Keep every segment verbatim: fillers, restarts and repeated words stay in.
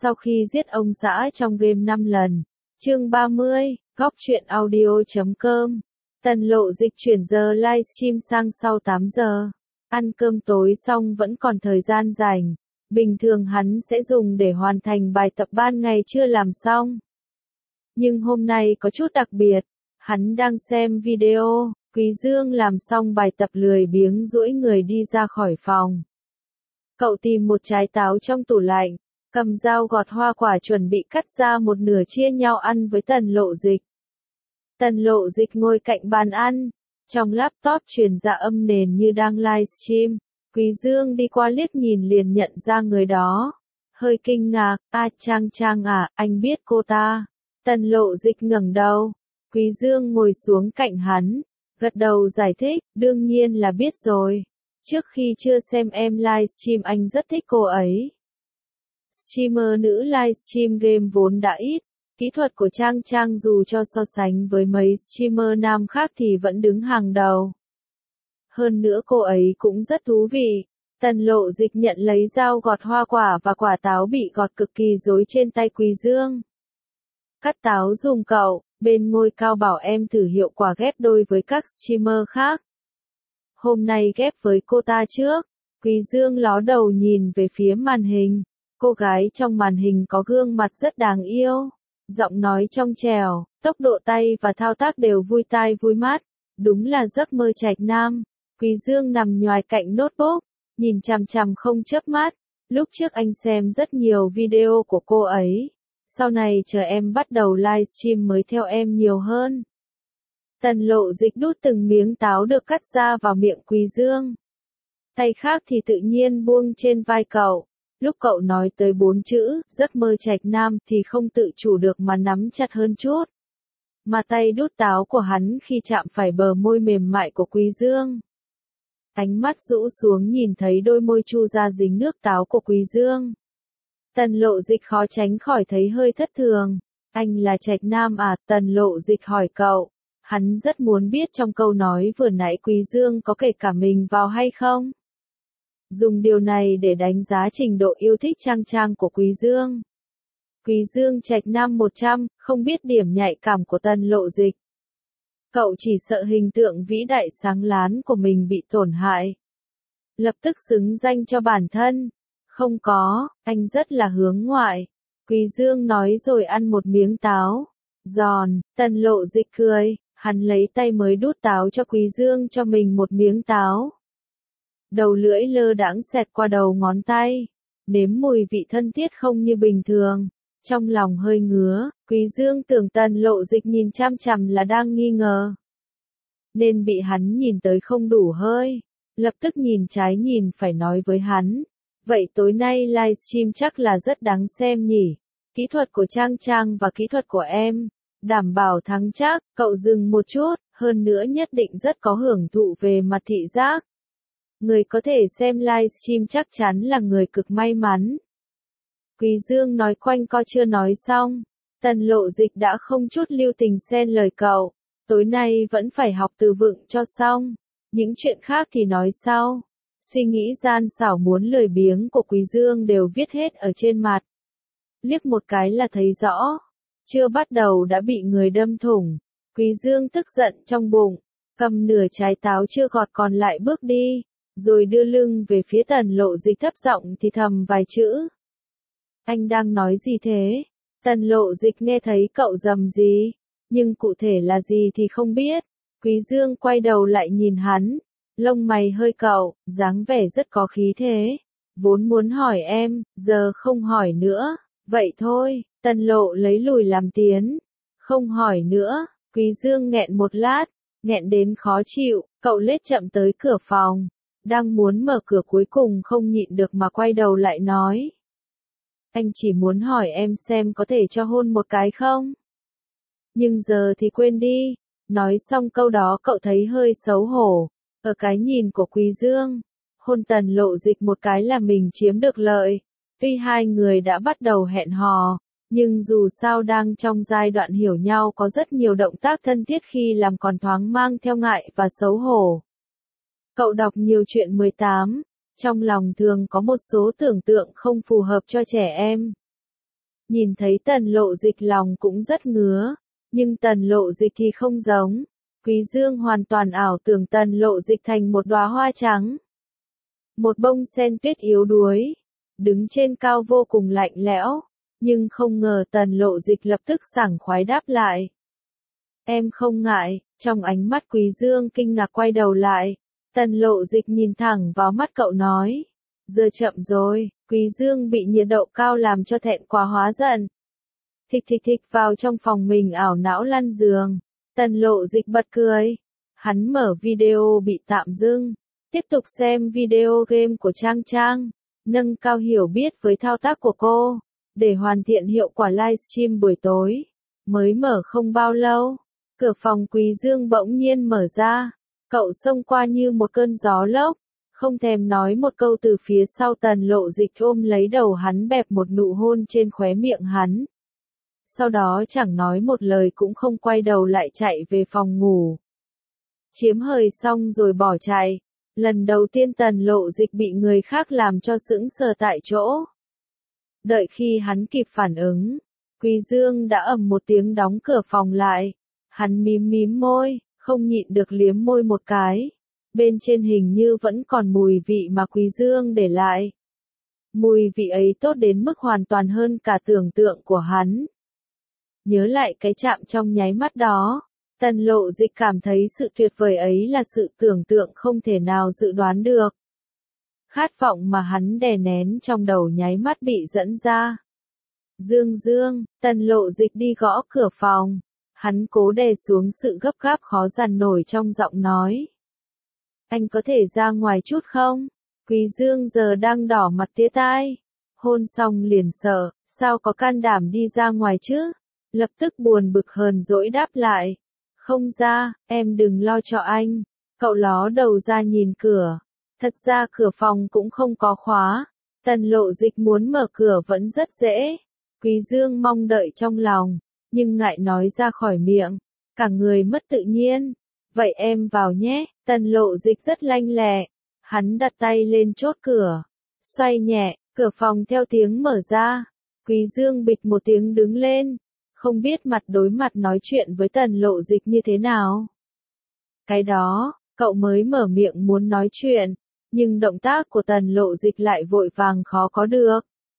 sau khi giết ông xã trong game năm lần. Chương ba mươi, góc truyện audio chấm com. Tần Lộ Dịch chuyển giờ livestream sang sau tám giờ. Ăn cơm tối xong vẫn còn thời gian rảnh. Bình thường hắn sẽ dùng để hoàn thành bài tập ban ngày chưa làm xong. Nhưng hôm nay có chút đặc biệt. Hắn đang xem video, Quý Dương làm xong bài tập lười biếng duỗi người đi ra khỏi phòng. Cậu tìm một trái táo trong tủ lạnh, cầm dao gọt hoa quả chuẩn bị cắt ra một nửa chia nhau ăn với Tần Lộ Dịch. Tần Lộ Dịch ngồi cạnh bàn ăn, trong laptop truyền ra âm nền như đang livestream. Quý Dương đi qua liếc nhìn liền nhận ra người đó. Hơi kinh ngạc, a Trang Trang à, anh biết cô ta. Tần Lộ Dịch ngẩng đầu. Quý Dương ngồi xuống cạnh hắn, gật đầu giải thích, đương nhiên là biết rồi. Trước khi chưa xem em livestream anh rất thích cô ấy. Streamer nữ livestream game vốn đã ít, kỹ thuật của Trang Trang dù cho so sánh với mấy streamer nam khác thì vẫn đứng hàng đầu. Hơn nữa cô ấy cũng rất thú vị. Tần Lộ Dịch nhận lấy dao gọt hoa quả và quả táo bị gọt cực kỳ rối trên tay Quý Dương. Cắt táo dùm cậu, bên ngôi cao bảo em thử hiệu quả ghép đôi với các streamer khác. Hôm nay ghép với cô ta trước. Quý Dương ló đầu nhìn về phía màn hình. Cô gái trong màn hình có gương mặt rất đáng yêu. Giọng nói trong trẻo, tốc độ tay và thao tác đều vui tai vui mắt. Đúng là giấc mơ trạch nam. Quý Dương nằm nhoài cạnh notebook, nhìn chằm chằm không chớp mắt. Lúc trước anh xem rất nhiều video của cô ấy. Sau này chờ em bắt đầu livestream mới theo em nhiều hơn. Tần Lộ Dịch đút từng miếng táo được cắt ra vào miệng Quý Dương. Tay khác thì tự nhiên buông trên vai cậu. Lúc cậu nói tới bốn chữ, giấc mơ trạch nam thì không tự chủ được mà nắm chặt hơn chút. Mà tay đút táo của hắn khi chạm phải bờ môi mềm mại của Quý Dương. Ánh mắt rũ xuống nhìn thấy đôi môi chu ra dính nước táo của Quý Dương. Tần Lộ Dịch khó tránh khỏi thấy hơi thất thường. Anh là trạch nam à? Tần Lộ Dịch hỏi cậu. Hắn rất muốn biết trong câu nói vừa nãy Quý Dương có kể cả mình vào hay không. Dùng điều này để đánh giá trình độ yêu thích Trang Trang của Quý Dương. Quý Dương trạch nam một trăm, không biết điểm nhạy cảm của Tần Lộ Dịch. Cậu chỉ sợ hình tượng vĩ đại sáng láng của mình bị tổn hại. Lập tức xứng danh cho bản thân. Không có, anh rất là hướng ngoại. Quý Dương nói rồi ăn một miếng táo. Giòn, Tần Lộ Dịch cười, hắn lấy tay mới đút táo cho Quý Dương cho mình một miếng táo. Đầu lưỡi lơ đãng xẹt qua đầu ngón tay. Nếm mùi vị thân thiết không như bình thường. Trong lòng hơi ngứa, Quý Dương tưởng Tần Lộ Dịch nhìn chăm chằm là đang nghi ngờ. Nên bị hắn nhìn tới không đủ hơi. Lập tức nhìn trái nhìn phải nói với hắn. Vậy tối nay livestream chắc là rất đáng xem nhỉ. Kỹ thuật của Trang Trang và kỹ thuật của em. Đảm bảo thắng chắc, cậu dừng một chút, hơn nữa nhất định rất có hưởng thụ về mặt thị giác. Người có thể xem livestream chắc chắn là người cực may mắn. Quý Dương nói quanh co chưa nói xong. Tần Lộ Dịch đã không chút lưu tình xen lời cậu. Tối nay vẫn phải học từ vựng cho xong. Những chuyện khác thì nói sau. Suy nghĩ gian xảo muốn lười biếng của Quý Dương đều viết hết ở trên mặt. Liếc một cái là thấy rõ. Chưa bắt đầu đã bị người đâm thủng. Quý Dương tức giận trong bụng. Cầm nửa trái táo chưa gọt còn lại bước đi. Rồi đưa lưng về phía Tần Lộ Dịch thấp giọng thì thầm vài chữ. Anh đang nói gì thế? Tần Lộ Dịch nghe thấy cậu rầm gì. Nhưng cụ thể là gì thì không biết. Quý Dương quay đầu lại nhìn hắn. Lông mày hơi cậu, dáng vẻ rất có khí thế. Vốn muốn hỏi em, giờ không hỏi nữa. Vậy thôi, Tần Lộ lấy lùi làm tiến. Không hỏi nữa, Quý Dương nghẹn một lát, nghẹn đến khó chịu, cậu lết chậm tới cửa phòng. Đang muốn mở cửa cuối cùng không nhịn được mà quay đầu lại nói. Anh chỉ muốn hỏi em xem có thể cho hôn một cái không? Nhưng giờ thì quên đi. Nói xong câu đó cậu thấy hơi xấu hổ. Ở cái nhìn của Quý Dương, hôn Tần Lộ Dịch một cái là mình chiếm được lợi. Tuy hai người đã bắt đầu hẹn hò, nhưng dù sao đang trong giai đoạn hiểu nhau có rất nhiều động tác thân thiết khi làm còn thoáng mang theo ngại và xấu hổ. Cậu đọc nhiều chuyện mười tám, trong lòng thường có một số tưởng tượng không phù hợp cho trẻ em. Nhìn thấy Tần Lộ Dịch lòng cũng rất ngứa, nhưng Tần Lộ Dịch thì không giống. Quý Dương hoàn toàn ảo tưởng Tần Lộ Dịch thành một đóa hoa trắng. Một bông sen tuyết yếu đuối, đứng trên cao vô cùng lạnh lẽo, nhưng không ngờ Tần Lộ Dịch lập tức sảng khoái đáp lại. Em không ngại, trong ánh mắt Quý Dương kinh ngạc quay đầu lại, Tần Lộ Dịch nhìn thẳng vào mắt cậu nói. Giờ chậm rồi, Quý Dương bị nhiệt độ cao làm cho thẹn quá hóa giận. Thịch thịch thịch vào trong phòng mình ảo não lăn giường, Tần Lộ Dịch bật cười. Hắn mở video bị tạm dừng, tiếp tục xem video game của Trang Trang, nâng cao hiểu biết với thao tác của cô, để hoàn thiện hiệu quả livestream buổi tối. Mới mở không bao lâu, cửa phòng Quý Dương bỗng nhiên mở ra, cậu xông qua như một cơn gió lốc, không thèm nói một câu từ phía sau Tần Lộ Dịch ôm lấy đầu hắn bẹp một nụ hôn trên khóe miệng hắn. Sau đó chẳng nói một lời cũng không quay đầu lại chạy về phòng ngủ. Chiếm hời xong rồi bỏ chạy, lần đầu tiên Tần Lộ Dịch bị người khác làm cho sững sờ tại chỗ. Đợi khi hắn kịp phản ứng, Quý Dương đã ầm một tiếng đóng cửa phòng lại, hắn mím mím môi, không nhịn được liếm môi một cái. Bên trên hình như vẫn còn mùi vị mà Quý Dương để lại. Mùi vị ấy tốt đến mức hoàn toàn hơn cả tưởng tượng của hắn. Nhớ lại cái chạm trong nháy mắt đó, Tần Lộ Dịch cảm thấy sự tuyệt vời ấy là sự tưởng tượng không thể nào dự đoán được. Khát vọng mà hắn đè nén trong đầu nháy mắt bị dẫn ra. Dương Dương, Tần Lộ Dịch đi gõ cửa phòng. Hắn cố đè xuống sự gấp gáp khó dằn nổi trong giọng nói. Anh có thể ra ngoài chút không? Quý Dương giờ đang đỏ mặt tía tai. Hôn xong liền sợ, sao có can đảm đi ra ngoài chứ? Lập tức buồn bực hờn dỗi đáp lại. Không ra, em đừng lo cho anh. Cậu ló đầu ra nhìn cửa. Thật ra cửa phòng cũng không có khóa. Tần Lộ Dịch muốn mở cửa vẫn rất dễ. Quý Dương mong đợi trong lòng, nhưng ngại nói ra khỏi miệng. Cả người mất tự nhiên. Vậy em vào nhé. Tần Lộ Dịch rất lanh lẹ. Hắn đặt tay lên chốt cửa. Xoay nhẹ, cửa phòng theo tiếng mở ra. Quý Dương bịch một tiếng đứng lên. Không biết mặt đối mặt nói chuyện với Tần Lộ Dịch như thế nào. Cái đó, cậu mới mở miệng muốn nói chuyện. Nhưng động tác của Tần Lộ Dịch lại vội vàng khó có được.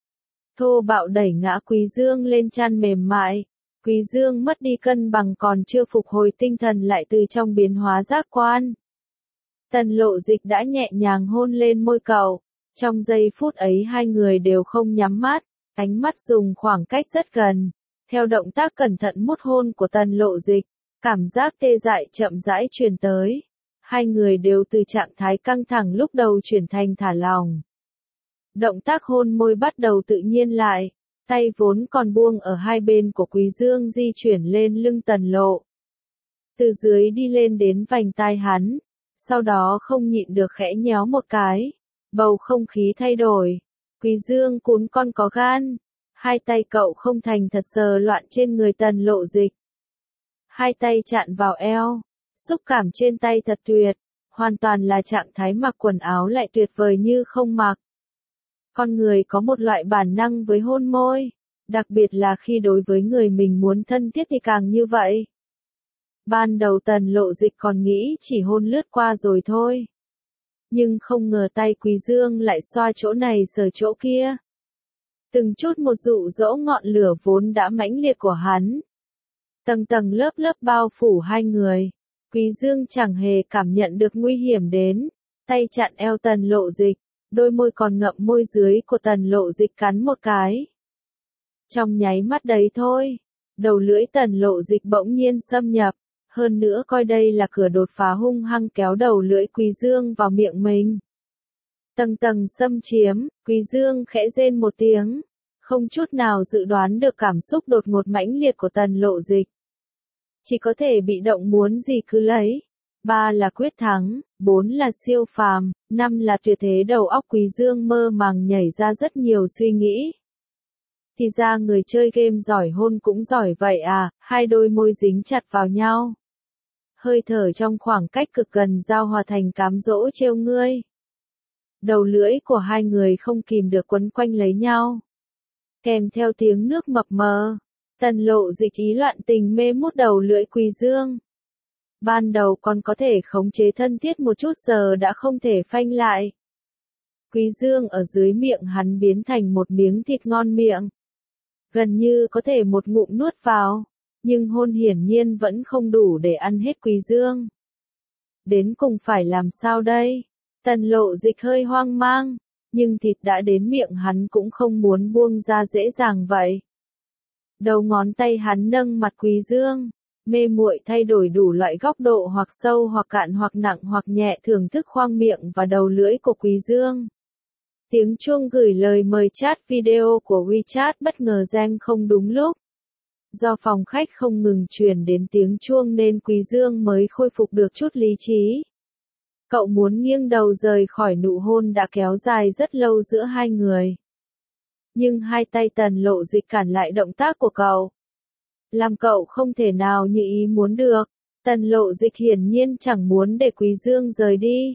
Thô bạo đẩy ngã Quý Dương lên chăn mềm mại. Quý Dương mất đi cân bằng còn chưa phục hồi tinh thần lại từ trong biến hóa giác quan. Tần Lộ Dịch đã nhẹ nhàng hôn lên môi cậu. Trong giây phút ấy hai người đều không nhắm mắt, ánh mắt dùng khoảng cách rất gần. Theo động tác cẩn thận mút hôn của Tần Lộ Dịch, cảm giác tê dại chậm rãi truyền tới. Hai người đều từ trạng thái căng thẳng lúc đầu chuyển thành thả lỏng. Động tác hôn môi bắt đầu tự nhiên lại, tay vốn còn buông ở hai bên của Quý Dương di chuyển lên lưng Tần Lộ. Từ dưới đi lên đến vành tai hắn, sau đó không nhịn được khẽ nhéo một cái. Bầu không khí thay đổi. Quý Dương cún con có gan. Hai tay cậu không thành thật sờ loạn trên người Tần Lộ Dịch. Hai tay chạm vào eo, xúc cảm trên tay thật tuyệt, hoàn toàn là trạng thái mặc quần áo lại tuyệt vời như không mặc. Con người có một loại bản năng với hôn môi, đặc biệt là khi đối với người mình muốn thân thiết thì càng như vậy. Ban đầu Tần Lộ Dịch còn nghĩ chỉ hôn lướt qua rồi thôi. Nhưng không ngờ tay Quý Dương lại xoa chỗ này sờ chỗ kia. Từng chút một dụ dỗ ngọn lửa vốn đã mãnh liệt của hắn. Tầng tầng lớp lớp bao phủ hai người. Quý Dương chẳng hề cảm nhận được nguy hiểm đến. Tay chặn eo Tần Lộ Dịch, đôi môi còn ngậm môi dưới của Tần Lộ Dịch cắn một cái. Trong nháy mắt đấy thôi, đầu lưỡi Tần Lộ Dịch bỗng nhiên xâm nhập. Hơn nữa coi đây là cửa đột phá hung hăng kéo đầu lưỡi Quý Dương vào miệng mình. Tầng tầng xâm chiếm, Quý Dương khẽ rên một tiếng, không chút nào dự đoán được cảm xúc đột ngột mãnh liệt của Tần Lộ Dịch. Chỉ có thể bị động muốn gì cứ lấy. Ba là quyết thắng, bốn là siêu phàm, năm là tuyệt thế đầu óc Quý Dương mơ màng nhảy ra rất nhiều suy nghĩ. Thì ra người chơi game giỏi hôn cũng giỏi vậy à, hai đôi môi dính chặt vào nhau. Hơi thở trong khoảng cách cực gần giao hòa thành cám dỗ trêu ngươi. Đầu lưỡi của hai người không kìm được quấn quanh lấy nhau. kèm theo tiếng nước mập mờ. Tần Lộ Dịch ý loạn tình mê mút đầu lưỡi Quý Dương. Ban đầu còn có thể khống chế thân thiết một chút, giờ đã không thể phanh lại. Quý Dương ở dưới miệng hắn biến thành một miếng thịt ngon miệng. Gần như có thể một ngụm nuốt vào, nhưng hôn hiển nhiên vẫn không đủ để ăn hết Quý Dương. Đến cùng phải làm sao đây? Tần Lộ Dịch hơi hoang mang, nhưng thịt đã đến miệng hắn cũng không muốn buông ra dễ dàng vậy. Đầu ngón tay hắn nâng mặt Quý Dương, mê muội thay đổi đủ loại góc độ hoặc sâu hoặc cạn hoặc nặng hoặc nhẹ, thưởng thức khoang miệng và đầu lưỡi của Quý Dương. Tiếng chuông gửi lời mời chat video của WeChat bất ngờ reng không đúng lúc. Do phòng khách không ngừng truyền đến tiếng chuông nên Quý Dương mới khôi phục được chút lý trí. Cậu muốn nghiêng đầu rời khỏi nụ hôn đã kéo dài rất lâu giữa hai người. Nhưng hai tay Tần Lộ Dịch cản lại động tác của cậu. Làm cậu không thể nào như ý muốn được. Tần Lộ Dịch hiển nhiên chẳng muốn để Quý Dương rời đi.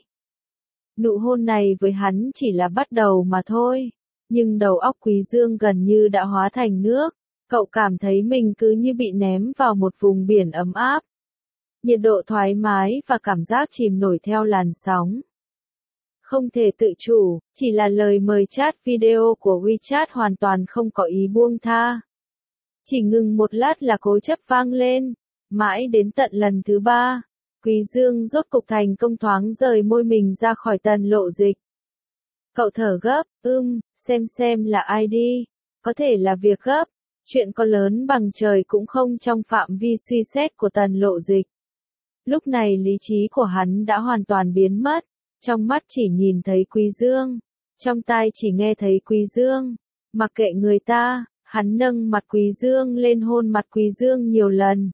Nụ hôn này với hắn chỉ là bắt đầu mà thôi. Nhưng đầu óc Quý Dương gần như đã hóa thành nước. Cậu cảm thấy mình cứ như bị ném vào một vùng biển ấm áp. Nhiệt độ thoải mái và cảm giác chìm nổi theo làn sóng. Không thể tự chủ, chỉ là lời mời chat video của WeChat hoàn toàn không có ý buông tha. Chỉ ngừng một lát là cố chấp vang lên, mãi đến tận lần thứ ba, Quý Dương rốt cục thành công thoáng rời môi mình ra khỏi Tần Lộ Dịch. Cậu thở gấp, ưm, xem xem là ai đi, có thể là việc gấp, chuyện có lớn bằng trời cũng không trong phạm vi suy xét của Tần Lộ Dịch. Lúc này lý trí của hắn đã hoàn toàn biến mất, trong mắt chỉ nhìn thấy Quý Dương, trong tai chỉ nghe thấy Quý Dương, mặc kệ người ta, hắn nâng mặt Quý Dương lên hôn mặt Quý Dương nhiều lần.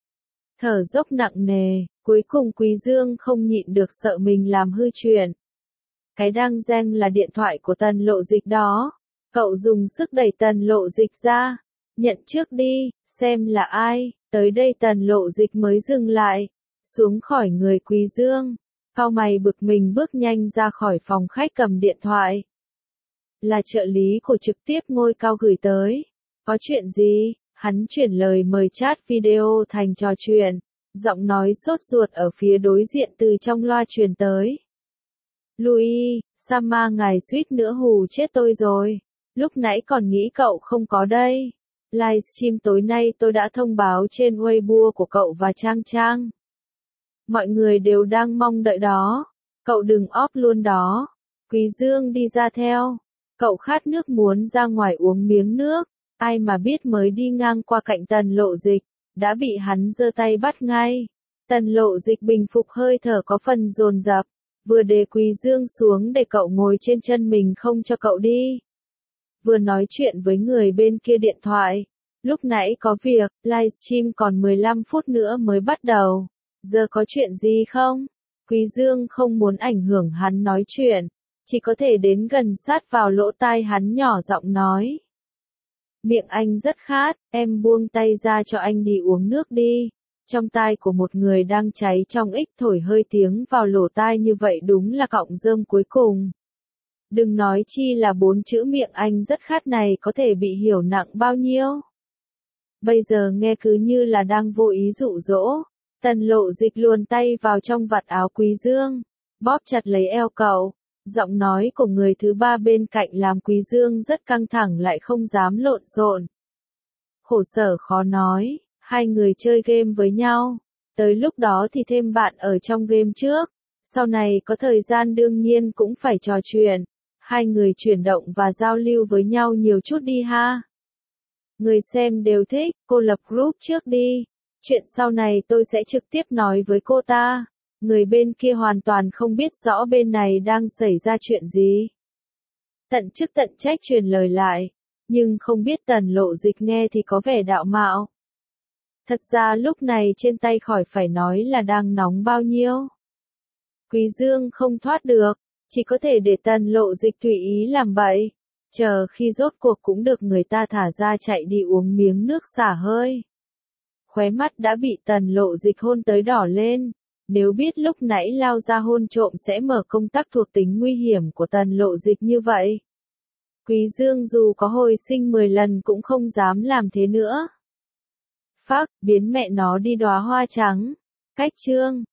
Thở dốc nặng nề, cuối cùng Quý Dương không nhịn được sợ mình làm hư chuyện. Cái đang reng là điện thoại của Tần Lộ Dịch đó, cậu dùng sức đẩy Tần Lộ Dịch ra, nhận trước đi, xem là ai, tới đây Tần Lộ Dịch mới dừng lại, xuống khỏi người Quý Dương. Cau mày bực mình bước nhanh ra khỏi phòng khách cầm điện thoại. Là trợ lý của trực tiếp ngôi cao gửi tới. Có chuyện gì? Hắn chuyển lời mời chat video thành trò chuyện. Giọng nói sốt ruột ở phía đối diện từ trong loa truyền tới. Louis, Sama ngài suýt nữa hù chết tôi rồi. Lúc nãy còn nghĩ cậu không có đây. Livestream tối nay tôi đã thông báo trên Weibo của cậu và Trang Trang. Mọi người đều đang mong đợi đó. Cậu đừng off luôn đó. Quý Dương đi ra theo. Cậu khát nước muốn ra ngoài uống miếng nước. Ai mà biết mới đi ngang qua cạnh Tần Lộ Dịch, đã bị hắn giơ tay bắt ngay. Tần Lộ Dịch bình phục hơi thở có phần dồn dập, vừa để Quý Dương xuống để cậu ngồi trên chân mình không cho cậu đi. Vừa nói chuyện với người bên kia điện thoại. Lúc nãy có việc, livestream còn mười lăm phút nữa mới bắt đầu. Giờ có chuyện gì không? Quý Dương không muốn ảnh hưởng hắn nói chuyện, chỉ có thể đến gần sát vào lỗ tai hắn nhỏ giọng nói. Miệng anh rất khát, em buông tay ra cho anh đi uống nước đi. Trong tai của một người đang cháy trong ích thổi hơi tiếng vào lỗ tai như vậy đúng là cọng rơm cuối cùng. Đừng nói chi là bốn chữ miệng anh rất khát này có thể bị hiểu nặng bao nhiêu. Bây giờ nghe cứ như là đang vô ý dụ dỗ. Tần Lộ Dịch luồn tay vào trong vạt áo Quý Dương, bóp chặt lấy eo cậu. Giọng nói của người thứ ba bên cạnh làm Quý Dương rất căng thẳng lại không dám lộn xộn. Khổ sở khó nói, hai người chơi game với nhau. Tới lúc đó thì thêm bạn ở trong game trước. Sau này có thời gian đương nhiên cũng phải trò chuyện. Hai người chuyển động và giao lưu với nhau nhiều chút đi ha. Người xem đều thích, cô lập group trước đi. Chuyện sau này tôi sẽ trực tiếp nói với cô ta. Người bên kia hoàn toàn không biết rõ bên này đang xảy ra chuyện gì. Tận chức tận trách truyền lời lại, nhưng không biết Tần Lộ Dịch nghe thì có vẻ đạo mạo. Thật ra lúc này trên tay khỏi phải nói là đang nóng bao nhiêu. Quý Dương không thoát được, chỉ có thể để Tần Lộ Dịch tùy ý làm bậy, chờ khi rốt cuộc cũng được người ta thả ra chạy đi uống miếng nước xả hơi. Khóe mắt đã bị Tần Lộ Dịch hôn tới đỏ lên. Nếu biết lúc nãy lao ra hôn trộm sẽ mở công tắc thuộc tính nguy hiểm của Tần Lộ Dịch như vậy. Quý Dương dù có hồi sinh mười lần cũng không dám làm thế nữa. Phác, biến mẹ nó đi đóa hoa trắng. Cách chương